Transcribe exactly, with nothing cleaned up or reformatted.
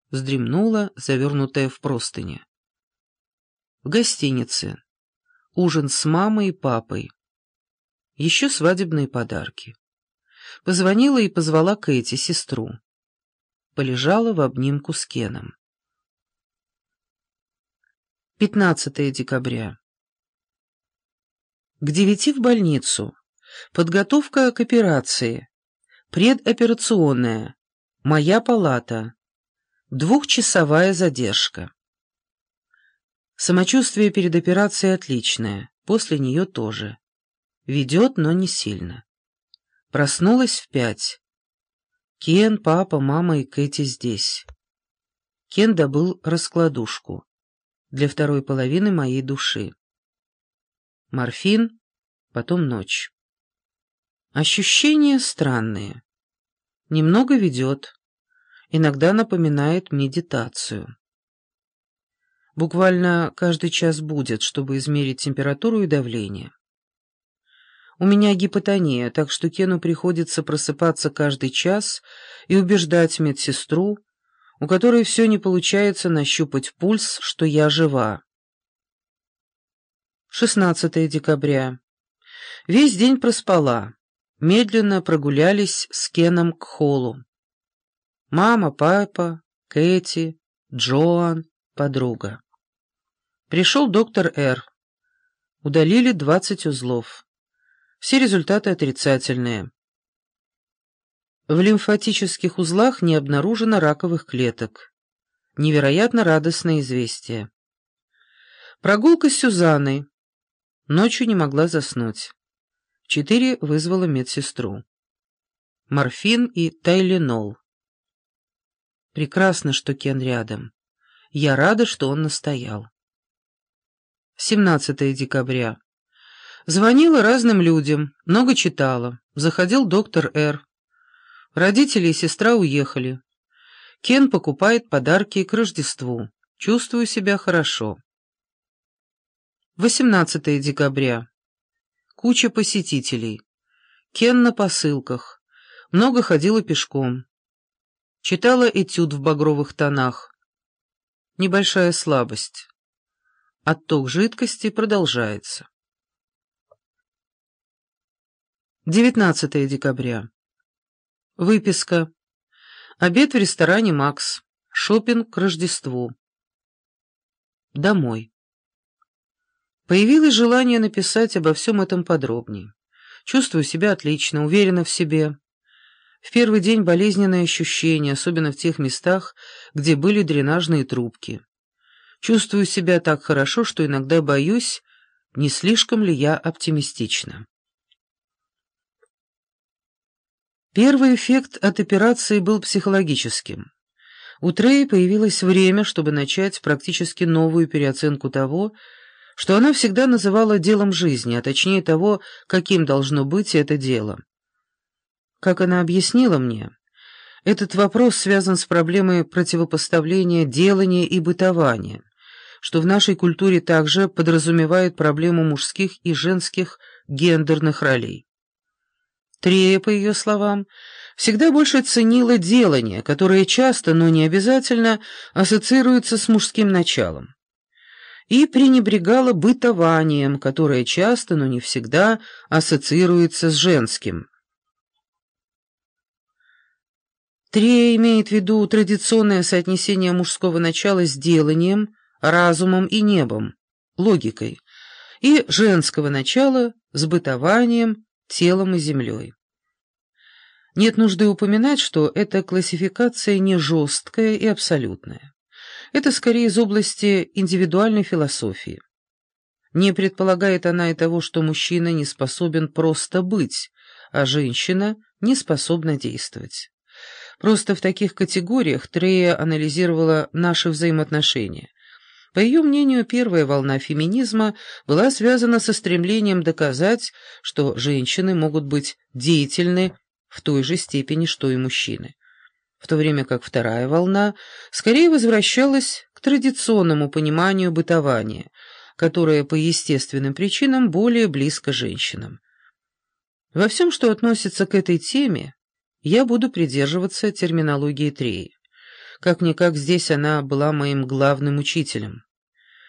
вздремнула, завернутая в простыни. В гостинице. Ужин с мамой и папой. Еще свадебные подарки. Позвонила и позвала Кэти, сестру. Полежала в обнимку с Кеном. пятнадцатое декабря. К девяти в больницу. Подготовка к операции. Предоперационная. Моя палата. Двухчасовая задержка. Самочувствие перед операцией отличное, после нее тоже. Ведет, но не сильно. Проснулась в пять. Кен, папа, мама и Кэти здесь. Кен добыл раскладушку для второй половины моей души. Морфин, потом ночь. Ощущения странные. Немного ведет, иногда напоминает медитацию. Буквально каждый час будет, чтобы измерить температуру и давление. У меня гипотония, так что Кену приходится просыпаться каждый час и убеждать медсестру, у которой все не получается нащупать пульс, что я жива. шестнадцатое декабря. Весь день проспала. Медленно прогулялись с Кеном к холлу. Мама, папа, Кэти, Джоан, подруга. Пришел доктор Р. Удалили двадцать узлов. Все результаты отрицательные. В лимфатических узлах не обнаружено раковых клеток. Невероятно радостное известие. Прогулка с Сюзанной. Ночью не могла заснуть. В четыре вызвала медсестру. Морфин и тайленол. Прекрасно, что Кен рядом. Я рада, что он настоял. семнадцатое декабря. Звонила разным людям, много читала. Заходил доктор Р. Родители и сестра уехали. Кен покупает подарки к Рождеству. Чувствую себя хорошо. восемнадцатое декабря. Куча посетителей. Кен на посылках. Много ходила пешком. Читала этюд в багровых тонах. Небольшая слабость. Отток жидкости продолжается. девятнадцатое декабря. Выписка. Обед в ресторане «Макс». Шопинг к Рождеству. Домой. Появилось желание написать обо всем этом подробнее. Чувствую себя отлично, уверена в себе. В первый день болезненные ощущения, особенно в тех местах, где были дренажные трубки. Чувствую себя так хорошо, что иногда боюсь, не слишком ли я оптимистична. Первый эффект от операции был психологическим. У Треи появилось время, чтобы начать практически новую переоценку того, что она всегда называла делом жизни, а точнее того, каким должно быть это дело. Как она объяснила мне, этот вопрос связан с проблемой противопоставления делания и бытования, что в нашей культуре также подразумевает проблему мужских и женских гендерных ролей. Трея, по ее словам, всегда больше ценила делание, которое часто, но не обязательно, ассоциируется с мужским началом, и пренебрегала бытованием, которое часто, но не всегда, ассоциируется с женским. Трея имеет в виду традиционное соотнесение мужского начала с деланием, разумом и небом, логикой, и женского начала с бытованием, телом и землей. Нет нужды упоминать, что эта классификация не жесткая и абсолютная. Это скорее из области индивидуальной философии. Не предполагает она и того, что мужчина не способен просто быть, а женщина не способна действовать. Просто в таких категориях Трея анализировала наши взаимоотношения. По ее мнению, первая волна феминизма была связана со стремлением доказать, что женщины могут быть деятельны в той же степени, что и мужчины, в то время как вторая волна скорее возвращалась к традиционному пониманию бытования, которое по естественным причинам более близко женщинам. Во всем, что относится к этой теме, я буду придерживаться терминологии Треи. Как-никак здесь она была моим главным учителем.